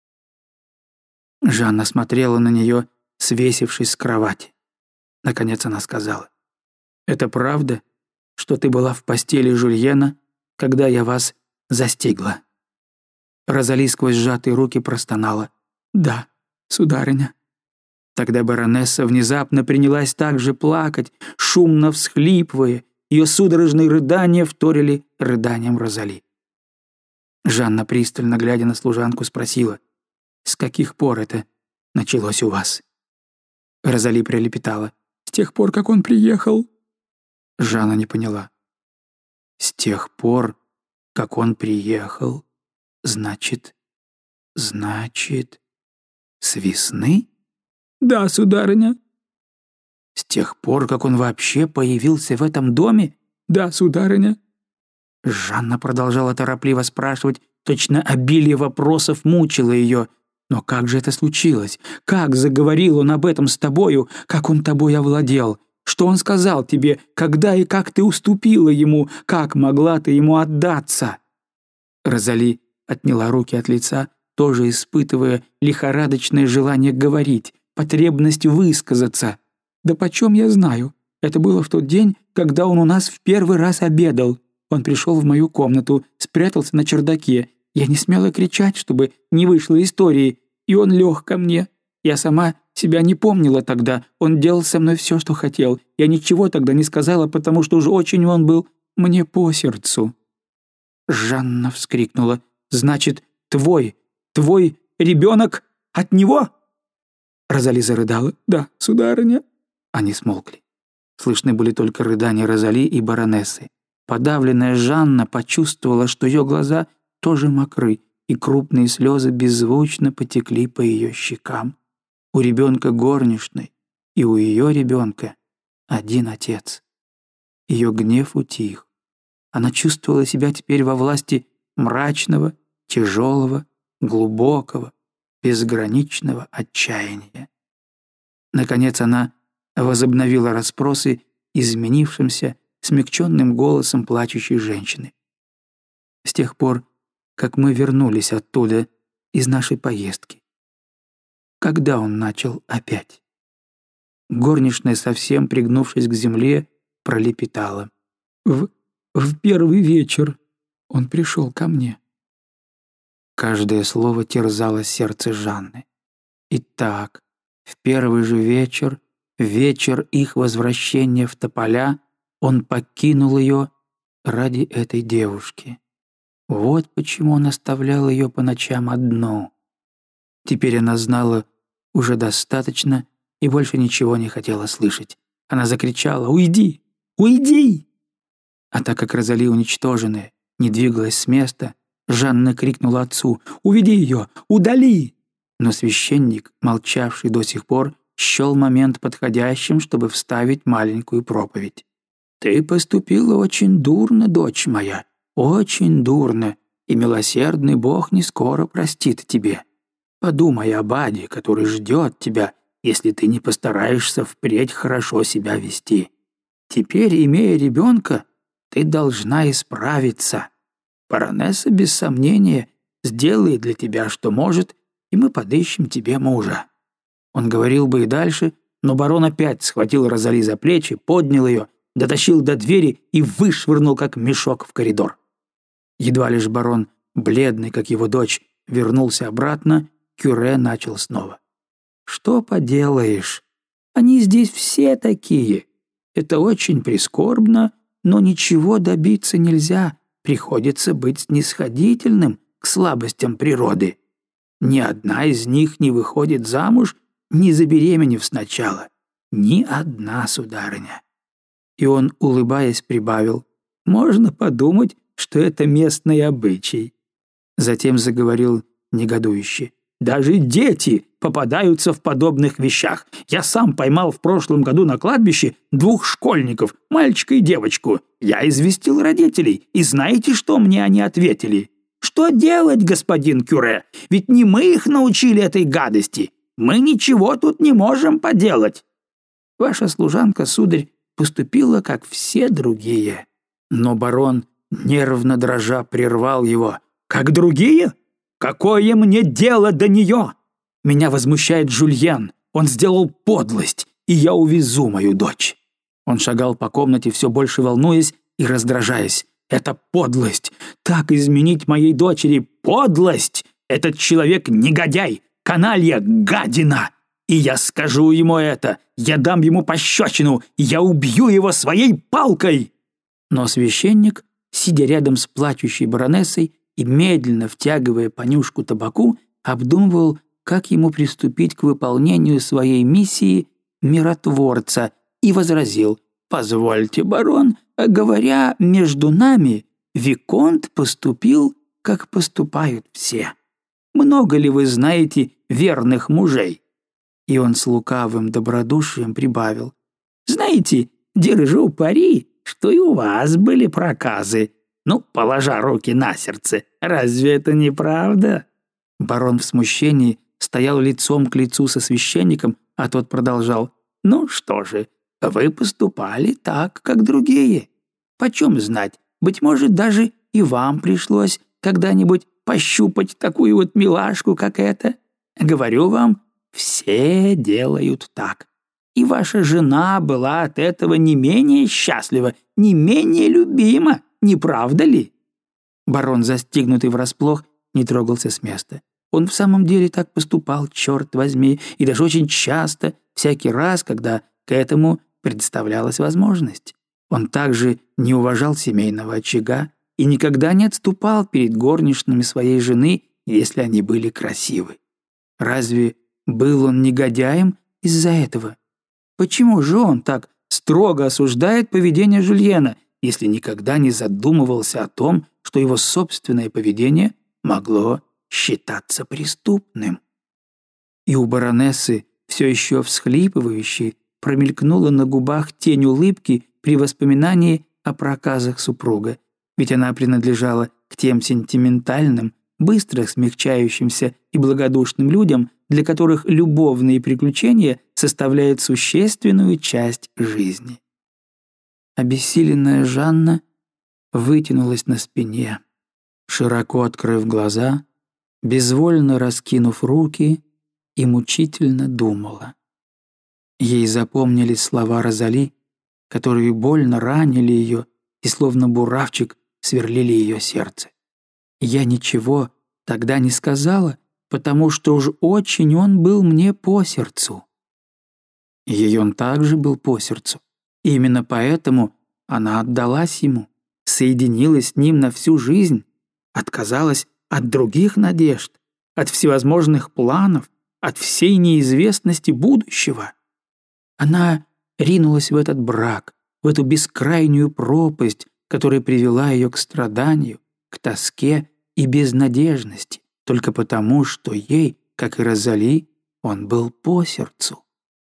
Жанна смотрела на нее, свесившись с кровати. Наконец она сказала: «Это правда, что ты была в постели Жульена, когда я вас застигла?» Розали сквозь сжатые руки простонала: «Да, сударыня». Тогда баронесса внезапно принялась также плакать, шумно всхлипывая. Ее судорожные рыдания вторили рыданиям Розали. Жанна, пристально глядя на служанку, спросила: «С каких пор это началось у вас?» Розали пролепетала: «С тех пор, как он приехал». Жанна не поняла. «С тех пор, как он приехал, значит, с весны?» «Да, сударыня». «С тех пор, как он вообще появился в этом доме?» «Да, сударыня». Жанна продолжала торопливо спрашивать, точно обилие вопросов мучило ее. «Но как же это случилось? Как заговорил он об этом с тобою? Как он тобой овладел? Что он сказал тебе? Когда и как ты уступила ему? Как могла ты ему отдаться?» Розали отняла руки от лица, тоже испытывая лихорадочное желание говорить, потребность высказаться. «Да почем я знаю? Это было в тот день, когда он у нас в первый раз обедал. Он пришел в мою комнату, спрятался на чердаке. Я не смела кричать, чтобы не вышло истории, и он лег ко мне. Я сама себя не помнила тогда. Он делал со мной все, что хотел. Я ничего тогда не сказала, потому что уж очень он был мне по сердцу». Жанна вскрикнула: «Значит, твой ребенок от него?» Розали зарыдала: «Да, сударыня». Они смолкли. Слышны были только рыдания Розали и баронессы. Подавленная Жанна почувствовала, что ее глаза тоже мокры, и крупные слезы беззвучно потекли по ее щекам. У ребенка горничной и у ее ребенка один отец. Ее гнев утих. Она чувствовала себя теперь во власти мрачного, тяжелого, глубокого, безграничного отчаяния. Наконец она возобновила расспросы изменившимся, смягченным голосом плачущей женщины. «С тех пор, как мы вернулись оттуда, из нашей поездки. Когда он начал опять?» Горничная, совсем пригнувшись к земле, пролепетала: В первый вечер он пришел ко мне». Каждое слово терзало сердце Жанны. Итак, в первый же вечер их возвращения в тополя, он покинул ее ради этой девушки. Вот почему он оставлял ее по ночам одну. Теперь она знала уже достаточно, и больше ничего не хотела слышать. Она закричала: «Уйди! Уйди!» А так как Розали, уничтоженная, не двигалась с места, Жанна крикнула отцу: «Уведи ее! Удали!» Но священник, молчавший до сих пор, счел момент подходящим, чтобы вставить маленькую проповедь. «Ты поступила очень дурно, дочь моя, очень дурно, и милосердный Бог не скоро простит тебе. Подумай об аде, который ждет тебя, если ты не постараешься впредь хорошо себя вести. Теперь, имея ребенка, ты должна исправиться. Баронесса, без сомнения, сделает для тебя, что может, и мы подыщем тебе мужа». Он говорил бы и дальше, но барон опять схватил Розали за плечи, поднял ее, дотащил до двери и вышвырнул, как мешок, в коридор. Едва лишь барон, бледный, как его дочь, вернулся обратно, Кюре начал снова. «Что поделаешь? Они здесь все такие. Это очень прискорбно, но ничего добиться нельзя. Приходится быть снисходительным к слабостям природы. Ни одна из них не выходит замуж, не забеременев сначала. Ни одна, сударыня». И он, улыбаясь, прибавил: «Можно подумать, что это местный обычай». Затем заговорил негодующе: «Даже дети попадаются в подобных вещах. Я сам поймал в прошлом году на кладбище 2 школьников, мальчика и девочку. Я известил родителей, и знаете, что мне они ответили? Что делать, господин Кюре? Ведь не мы их научили этой гадости. Мы ничего тут не можем поделать. Ваша служанка, сударь, поступила, как все другие». Но барон, нервно дрожа, прервал его: «Как другие? Какое мне дело до нее? Меня возмущает Жюльен. Он сделал подлость, и я увезу мою дочь». Он шагал по комнате, все больше волнуясь и раздражаясь. «Это подлость! Так изменить моей дочери! Подлость! Этот человек негодяй, каналья, гадина! И я скажу ему это! Я дам ему пощечину! Я убью его своей палкой!» Но священник, сидя рядом с плачущей баронессой и медленно втягивая понюшку табаку, обдумывал, как ему приступить к выполнению своей миссии миротворца, и возразил: «Позвольте, барон, говоря между нами, виконт поступил, как поступают все. Много ли вы знаете верных мужей?» И он с лукавым добродушием прибавил: «Знаете, держу пари, что и у вас были проказы. Ну, положа руки на сердце, разве это не правда?» Барон в смущении стоял лицом к лицу со священником, а тот продолжал: «Ну что же, вы поступали так, как другие. Почем знать, быть может, даже и вам пришлось когда-нибудь пощупать такую вот милашку, как эта. Говорю вам, все делают так. И ваша жена была от этого не менее счастлива, не менее любима, не правда ли?» Барон, застигнутый врасплох, не трогался с места. Он в самом деле так поступал, черт возьми, и даже очень часто, всякий раз, когда к этому представлялась возможность. Он также не уважал семейного очага и никогда не отступал перед горничными своей жены, если они были красивы. Разве был он негодяем из-за этого? Почему же он так строго осуждает поведение Жюльена, если никогда не задумывался о том, что его собственное поведение могло считаться преступным? И у баронессы, все еще всхлипывающей, промелькнула на губах тень улыбки при воспоминании о проказах супруга, ведь она принадлежала к тем сентиментальным, быстро смягчающимся и благодушным людям, для которых любовные приключения составляют существенную часть жизни. Обессиленная Жанна вытянулась на спине, широко открыв глаза, безвольно раскинув руки, и мучительно думала. Ей запомнились слова Розали, которые больно ранили ее и словно буравчик сверлили ее сердце. «Я ничего тогда не сказала, потому что уж очень он был мне по сердцу». Ей он также был по сердцу. И именно поэтому она отдалась ему, соединилась с ним на всю жизнь, отказалась от других надежд, от всевозможных планов, от всей неизвестности будущего. Она ринулась в этот брак, в эту бескрайнюю пропасть, которая привела ее к страданию, к тоске и безнадежности, только потому, что ей, как и Розали, он был по сердцу.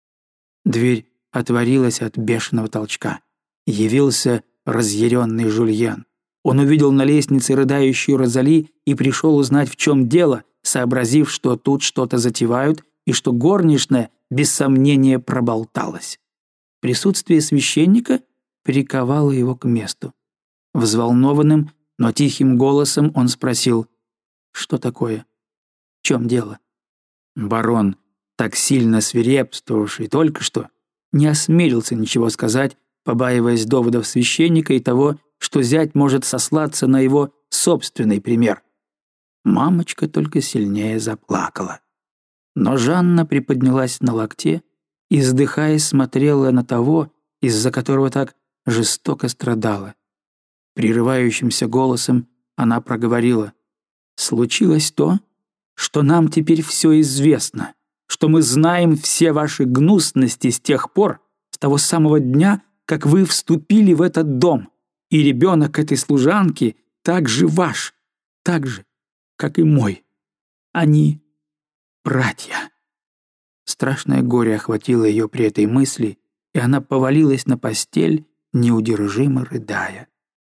Дверь отворилась от бешеного толчка. Явился разъяренный Жульен. Он увидел на лестнице рыдающую Розали и пришел узнать, в чем дело, сообразив, что тут что-то затевают и что горничная, без сомнения, проболталась. Присутствие священника приковало его к месту. Взволнованным, но тихим голосом он спросил: «Что такое? В чем дело?» Барон, так сильно свирепствовавший только что, не осмелился ничего сказать, побаиваясь доводов священника и того, что зять может сослаться на его собственный пример. Мамочка только сильнее заплакала. Но Жанна приподнялась на локте и, вздыхаясь, смотрела на того, из-за которого так жестоко страдала. Прерывающимся голосом она проговорила: «Случилось то, что нам теперь все известно, что мы знаем все ваши гнусности с тех пор, с того самого дня, как вы вступили в этот дом, и ребенок этой служанки так же ваш, так же, как и мой. Они братья». Страшное горе охватило ее при этой мысли, и она повалилась на постель, неудержимо рыдая.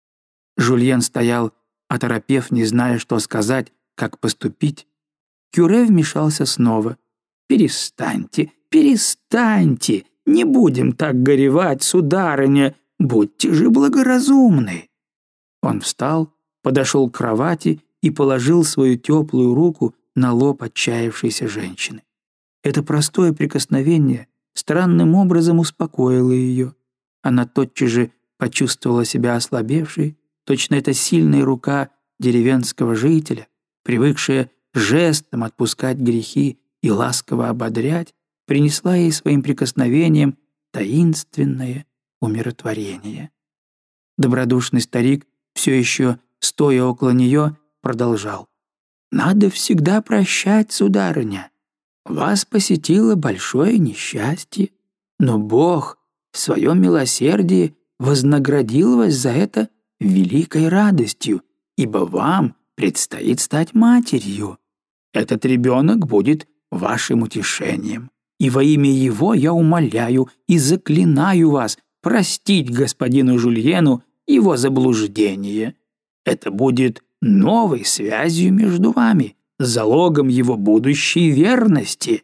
Жульен стоял, оторопев, не зная, что сказать, как поступить. Кюре вмешался снова. «Перестаньте, перестаньте! Не будем так горевать, сударыня! Будьте же благоразумны!» Он встал, подошел к кровати и положил свою теплую руку на лоб отчаявшейся женщины. Это простое прикосновение странным образом успокоило ее. Она тотчас же почувствовала себя ослабевшей, точно эта сильная рука деревенского жителя, привыкшая жестом отпускать грехи и ласково ободрять, принесла ей своим прикосновением таинственное умиротворение. Добродушный старик, все еще стоя около нее, продолжал: «Надо всегда прощать, сударыня. Вас посетило большое несчастье, но Бог в своем милосердии вознаградил вас за это великой радостью, ибо вам предстоит стать матерью. Этот ребенок будет вашим утешением, и во имя его я умоляю и заклинаю вас простить господину Жульену его заблуждение. Это будет новой связью между вами, залогом его будущей верности.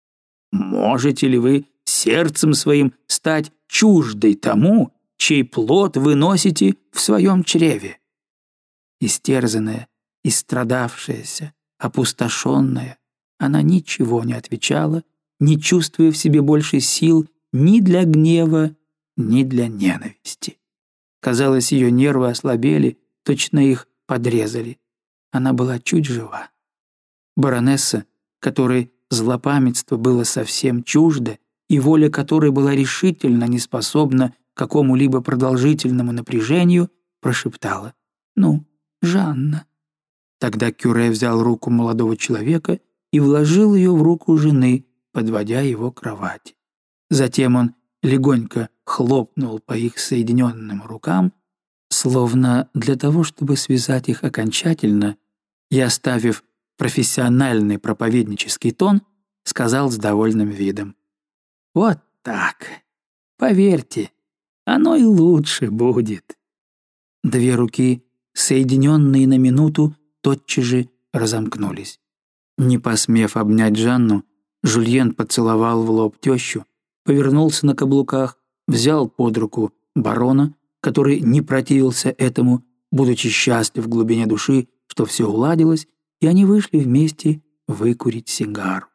Можете ли вы сердцем своим стать чуждой тому, чей плод вы носите в своем чреве?» Истерзанная, истрадавшаяся, опустошенная, она ничего не отвечала, не чувствуя в себе больше сил ни для гнева, ни для ненависти. Казалось, ее нервы ослабели, точно их подрезали. Она была чуть жива. Баронесса, которой злопамятство было совсем чуждо, и воля которой была решительно неспособна к какому-либо продолжительному напряжению, прошептала: «Ну, Жанна». Тогда Кюре взял руку молодого человека и вложил ее в руку жены, подводя его к кровати. Затем он легонько хлопнул по их соединенным рукам, словно для того, чтобы связать их окончательно, и, оставив профессиональный проповеднический тон, сказал с довольным видом: «Вот так. Поверьте, оно и лучше будет». Две руки, соединенные на минуту, тотчас же разомкнулись. Не посмев обнять Жанну, Жульен поцеловал в лоб тещу, повернулся на каблуках, взял под руку барона, который не противился этому, будучи счастлив в глубине души, что все уладилось, и они вышли вместе выкурить сигару.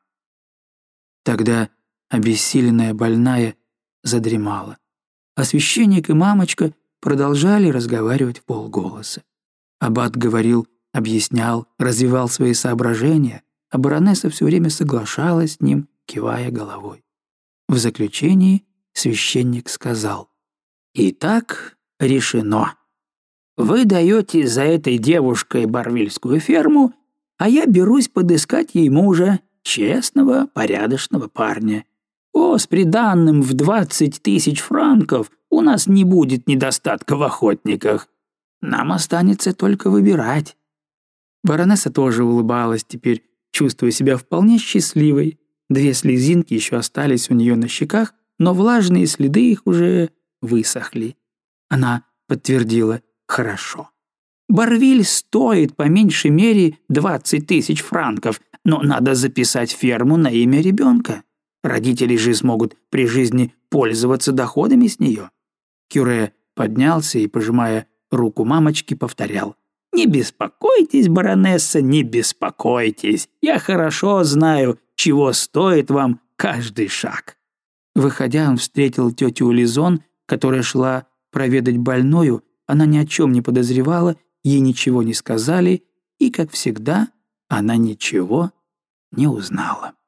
Тогда обессиленная больная задремала, а священник и мамочка продолжали разговаривать вполголоса. Аббат говорил, объяснял, развивал свои соображения, а баронесса все время соглашалась с ним, кивая головой. В заключении священник сказал: «Итак, решено. Вы даете за этой девушкой Барвильскую ферму, а я берусь подыскать ей мужа, честного, порядочного парня. «О, с приданным в 20 000 франков у нас не будет недостатка в охотниках. Нам останется только выбирать». Баронесса тоже улыбалась теперь, чувствуя себя вполне счастливой. 2 слезинки еще остались у нее на щеках, но влажные следы их уже высохли. Она подтвердила: «Хорошо. Барвиль стоит по меньшей мере 20 000 франков, но надо записать ферму на имя ребенка. Родители же смогут при жизни пользоваться доходами с нее». Кюре поднялся и, пожимая руку мамочки, повторял: «Не беспокойтесь, баронесса, не беспокойтесь. Я хорошо знаю, чего стоит вам каждый шаг». Выходя, он встретил тетю Лизон, которая шла проведать больную. Она ни о чем не подозревала, ей ничего не сказали, и, как всегда, она ничего не узнала.